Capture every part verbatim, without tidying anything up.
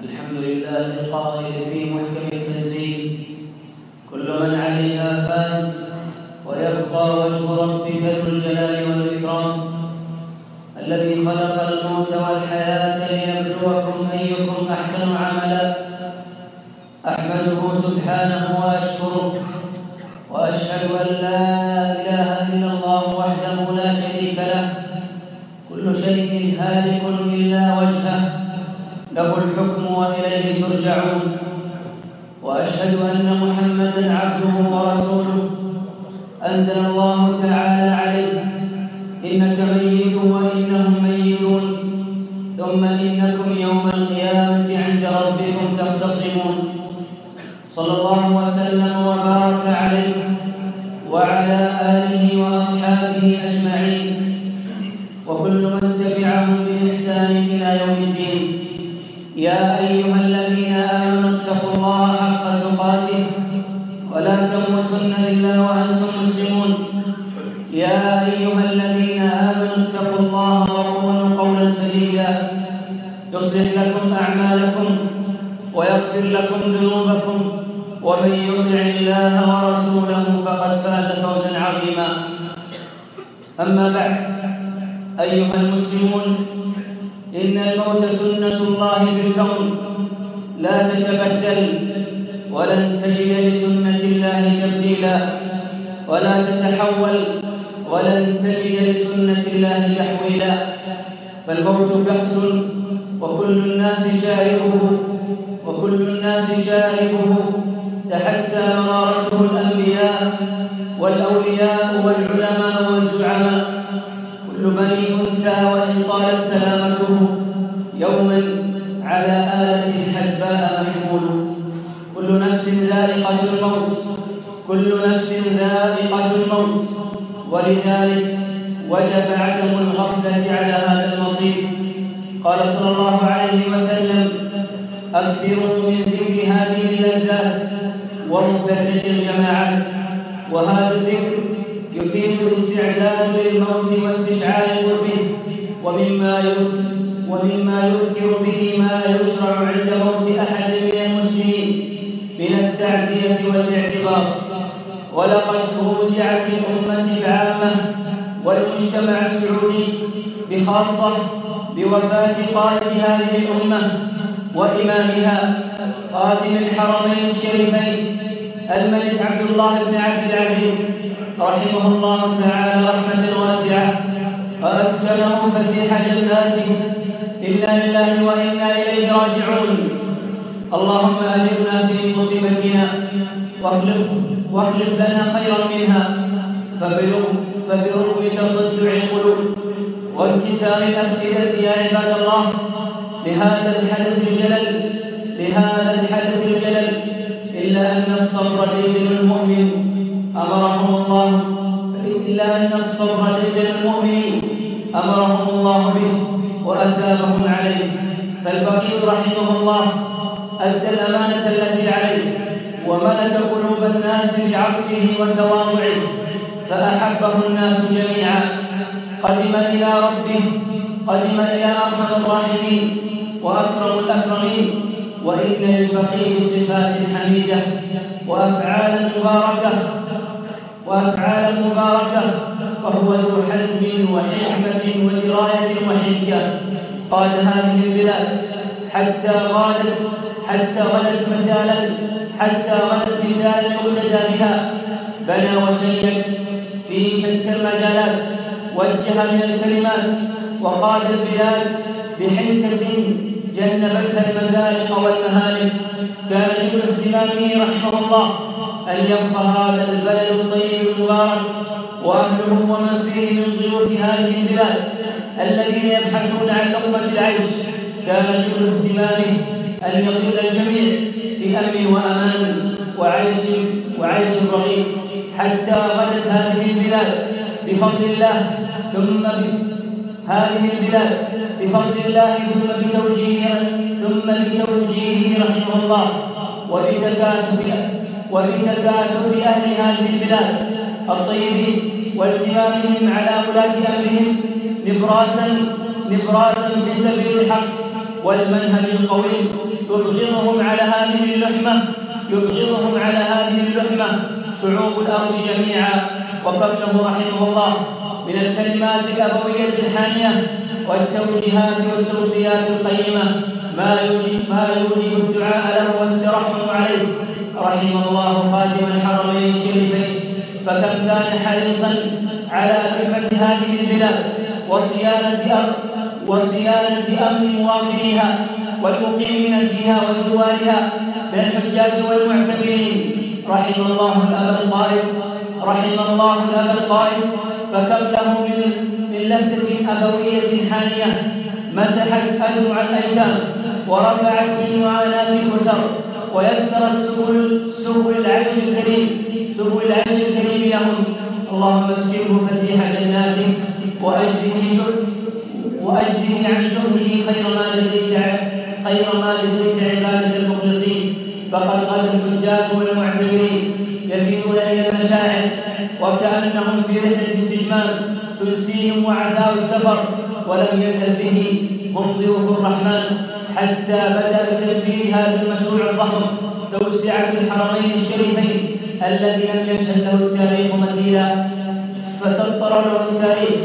الحمد لله القائل في محكم التنزيل: كل من عليها فان ويبقى وجه ربك ذو الجلال والإكرام، الذي خلق الموت والحياة ليبلوكم أيكم أحسن عملا. أحمده سبحانه وأشكره، وأشهد أن لا إله إلا الله وحده لا شريك له، كل شيء هالك إلا وجهه، له الحكم وإليه ترجعون. وأشهد أن محمدًا عبده ورسوله، أنزل الله تعالى عليه: إنك ميت وإنهم ميتون، ثم إنكم يوم القيامة عند ربكم تختصمون. صلى الله وسلم وبارك عليه وعلى آله وأصحابه أجمعين، وكل من تبعهم بإحسان إلى يوم الدين. يا أيها الذين آمنوا اتقوا الله حق تقاته ولا تموتن إلا وأنتم مسلمون. يا أيها الذين آمنوا اتقوا الله وقولوا قولا سديدا يصلح لكم أعمالكم ويغفر لكم ذنوبكم، ومن يطع الله ورسوله فقد فاز فوزا عظيما. أما بعد، أيها المسلمون، إن الموت سنة الله في الكون لا تتبدل، ولن تجد لسنة الله تبديلا، ولا تتحول، ولن تجد لسنة الله تحويلا. فالموت كأس وكل الناس شاربه، وكل الناس شاربه، تحسى مرارته الأنبياء والأولياء والعلماء والزعماء. كل بني أنثى وإن طالت سلامته يوما على آلة حدباء محمول. كل نفس ذائقة الموت، كل نفس ذائقة الموت، ولذلك وجب عدم الغفلة على هذا المصير. قال صلى الله عليه وسلم: أكثروا من ذكر هذه اللذات ومفرق الجماعات. وهذا الذكر يفيد الاستعداد للموت واستشعار قربه، ومما ومما يذكر به ما يشرع عند موت أحد من المسلمين من التعزية والاعتبار. ولقد فوجعت الأمة العامة والمجتمع السعودي بخاصة بوفاة قائد هذه الأمة وإمامها، خادم الحرمين الشريفين الملك عبد الله بن عبد العزيز، رحمه الله تعالى رحمة واسعة، وأسكنه فسيح جناته. إنا لله وإنا إليه راجعون. اللهم أجرنا في مصيبتنا واخلف واخلف لنا خيرا منها، فبرغم تصدع القلوب وانكسار الأفئدة يا عباد الله لهذا الحدث الجلل لهذا الحدث الجلل إلا أن الصبر دين المؤمن أمرهم الله إلا أن الصبر دين المؤمنين أمرهم الله به وأثابهم عليه. فالفقير رحمه الله أدى الأمانة التي عليه، وملك قلوب الناس بعطفه وتواضعه، فأحبه الناس جميعا. قدم إلى ربه، قدم إلى أرحم الراحمين وأكرم الأكرمين. وإن للفقير صفات حميدة وأفعالا مباركة وأفعالا مباركة فهو ذو حزم وحكمة ودراية وحنكة. قاد هذه البلاد حتى غادت حتى غدت مثالا حتى غدت مثالا يقتدى بها. بنى وشيد في شتى المجالات، وجه من الكلمات، وقاد البلاد بحنكة جنبتها المزالق والمهالك. كان جل اهتمامه رحمه الله أن يبقى هذا البلد الطيب المبارك وأهله ومن فيه من ضيوف هذه البلاد الذين يبحثون عن لقمة العيش. كان جل اهتمامه أن يظل الجميع في أمن وأمان وعيش وعيش رغيد، حتى غدت هذه البلاد بفضل الله ثم هذه البلاد بفضل الله ثم بتوجيهه ثم بتوجيهه رحمه الله وبتكاتف وبتكاتف أهل هذه البلاد الطيبين والتزامهم على ولاة أمرهم نبراسا نبراسا في سبيل الحق والمنهج القويم، يبغضهم على هذه اللحمة يبغضهم على هذه اللحمة شعوب الأرض جميعا. وقبله رحمه الله من الكلمات الأبوية الحانية والتوجيهات والتوصيات القيمة ما يوجب ما يوجب الدعاء له والترحم عليه. رحم الله خادم الحرمين الشريفين، فكم كان حريصا على خدمة هذه البلاد وصيانة أرض وصيانة أمن مواطنيها والمقيمين فيها وزوارها من الحجاج والمعتمرين. رحم الله الأب القائد رحم الله الأب القائد فكم له من من لفتة أبوية حانية مسحت أدمع الأيتام ورفعت من معاناة الأسر ويسرت سبل سبل العيش الكريم سبل العيش الكريم لهم. اللهم اسكنه فسيح جناتك وأجزه وأجزه عن جهده خير ما جزيت خير ما جزيت عبادك المخلصين. فقد غدا الحجاج والمعتمرين يفيدون إلى المشاعر وكأنهم في رحلة استجمام تنسيهم وعثاء السفر، ولم يزل به هم ضيوف الرحمن حتى بدأ بتنفيذ هذا المشروع الضخم توسعة الحرمين الشريفين الذي لم يشهد له التاريخ مثيلا. فسطر له التاريخ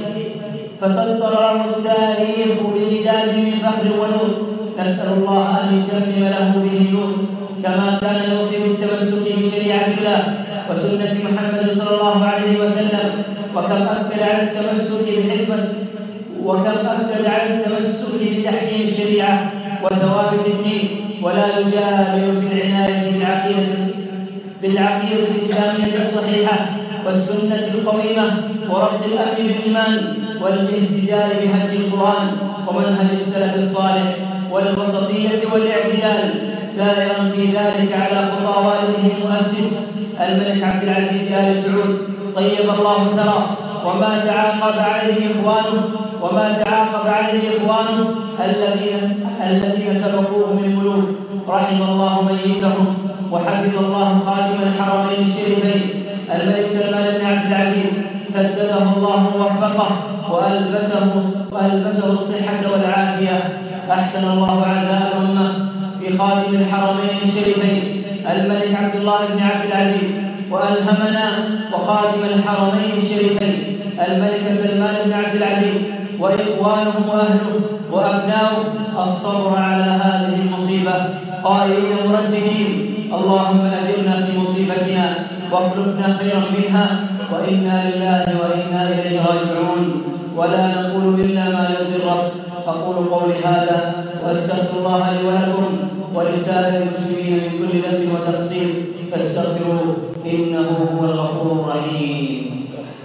فسطر له التاريخ بمداد من فخر ونور. نسأل الله أن يتمم له به النور كما كان يوصي بالتمسك بشريعة الله وسنة محمد صلى الله عليه وسلم. وكم أكد على التمسك بحكمة وكم أكد على التمسك بتحكيم الشريعة وثوابت الدين، ولا يجامل في العناية بالعقيدة بالعقيدة الإسلامية الصحيحة والسنة القويمة وربط الأمن بالإيمان والاهتداء بهدي القرآن ومنهج السلف الصالح والوسطية والاعتدال، سائرا في ذلك على خطى والده المؤسس الملك عبد العزيز آل سعود طيب الله ثراه. وما تعاقب عليه إخوانه وما تعاقب عليه إخوانه الذين الذين سبقوه من ملوك. رحم الله ميتهم وحفظ الله خادم الحرمين الشريفين الملك سلمان بن عبد العزيز، سدده الله ووفقه وألبسه وألبسه الصحة والعافية. أحسن الله عزاء الأمة في خادم الحرمين الشريفين الملك عبد الله بن عبد العزيز، وألهمنا وخادم الحرمين الشريفين الملك سلمان بن عبد العزيز وإخوانه وأهله وأبناؤه الصبر على هذه المصيبة قائلين مرددين: اللهم أجرنا في مصيبتنا واخلفنا خيرا منها وإنا لله وإنا إليه راجعون، ولا نقول إلا ما يرضي الرب. أقول قولي هذا وأستغفر الله لي ولكم ولسائر المسلمين من كل ذنب وتقصير فاستغفروه إنه هو الغفور الرحيم.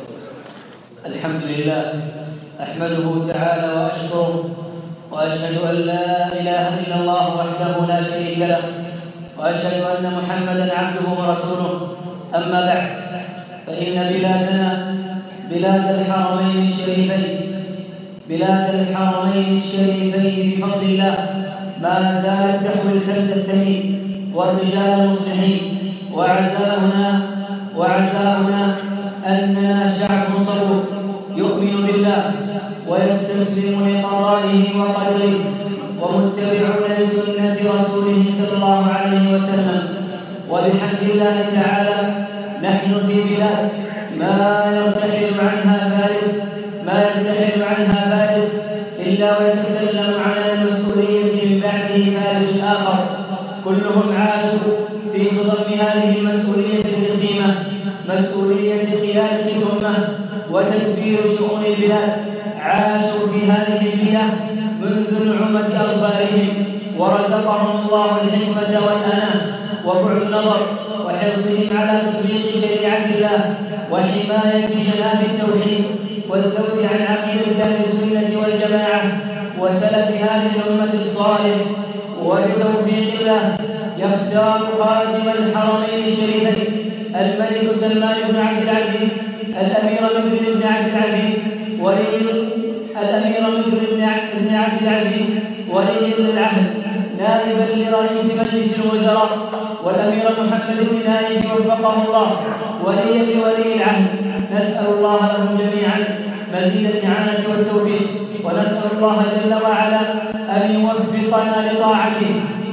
الحمد لله أحمده تعالى وأشكره، وأشهد أن لا إله إلا الله وحده لا شريك له، وأشهد أن محمدًا عبده ورسوله. أما بعد، فإن بلادنا بلاد الحرمين الشريفين بلاد الحرمين الشريفين بفضل الله ما زالت تحوي الكنز الثمين والرجال المصلحين. وعزاؤنا وعزاؤنا أننا شعب صبور يؤمن بالله ويستسلم لقضائه وقدره ومتبعون لسنة رسوله صلى الله عليه وسلم. وبحمد الله تعالى نحن في بلاد ما يرتحل عنها فارس ما يرتحل عنها فارس إلا ويتسلم على المسؤولية من بعده فارس آخر، كلهم عاشوا في خضم هذه المسؤولية الجسيمة، مسؤولية قيادة الأمة وتدبير شؤون البلاد. عاشوا في هذه البيئة منذ نعومة أظفارهم، ورزقهم الله الحكمة والأناة وبعد النظر وحرصهم على تطبيق شريعة الله وحماية جناب التوحيد والذود عن عقيدة أهل السنة والجماعة وسلف هذه الأمة الصالح. وبتوفيق الله يختار خادم الحرمين الشريفين الملك سلمان بن عبد العزيز الأمير مثل بن عبد العزيز ولي الأمير مثل بن عبد العزيز ولي العهد نائبا لرئيس مجلس الوزراء، والأمير محمد بن نايف وفقه الله وليا لولي العهد. نسأل الله لهم جميعا مزيد الإعانة والتوفيق، ونسأل الله جل وعلا أن يوفقنا لطاعته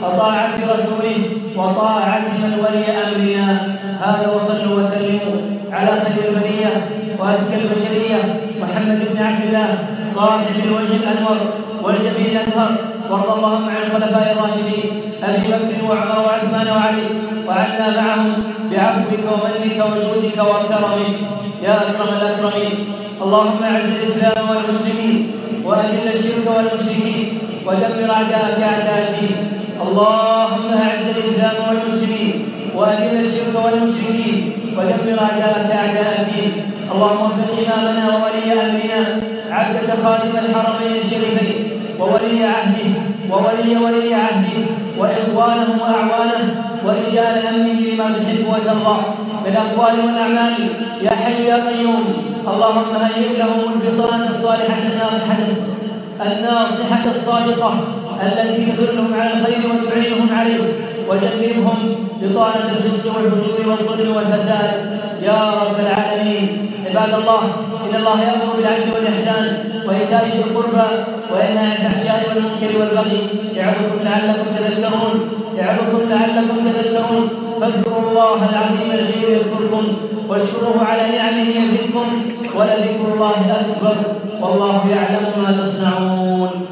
وطاعة رسوله وطاعة من ولي أمرنا. هذا وصلوا وسلموا على خير البرية وأزكى البشرية محمد بن عبد الله صاحب الوجه الأنور والجبين الأزهر، وارض اللهم عن الخلفاء الراشدين أبي بكر وعمر وعثمان وعلي، وعنا معهم بعفوك ومنك وجودك وكرمك يا أكرم الأكرمين. اللهم أعز الإسلام والمسلمين وأذل الشرك والمشركين ودمر أعداءك أعداء الدين. اللهم أعز الإسلام والمسلمين وأذل الشرك والمشركين ودمر أعداءك أعداء الدين. اللهم وفق إمامنا وولي أمرنا عبدك خادم الحرمين الشريفين وولي عهده وولي ولي عهده وإخوانه وأعوانه ورجال أمنه لما تحب وترضى من الأقوال والأعمال يا حي يا قيوم. اللهم هيئ لهم البطانة الصالحة الناصحة الناصحة الصادقة التي تدلهم على الخير وتعينهم عليه، وجنبهم بطانة الفسق والفجور والظلم والفساد يا رب العالمين. عباد الله، إن الله يأمر بالعدل والإحسان وإيتاء ذي القربى وينهى عن الفحشاء والمنكر والبغي يعظكم لعلكم تذكرون يعظكم لعلكم تذكرون فاذكروا الله العظيم الجليل يذكركم واشكروه على نعمه يزدكم ولذكر الله أكبر والله يعلم ما تصنعون.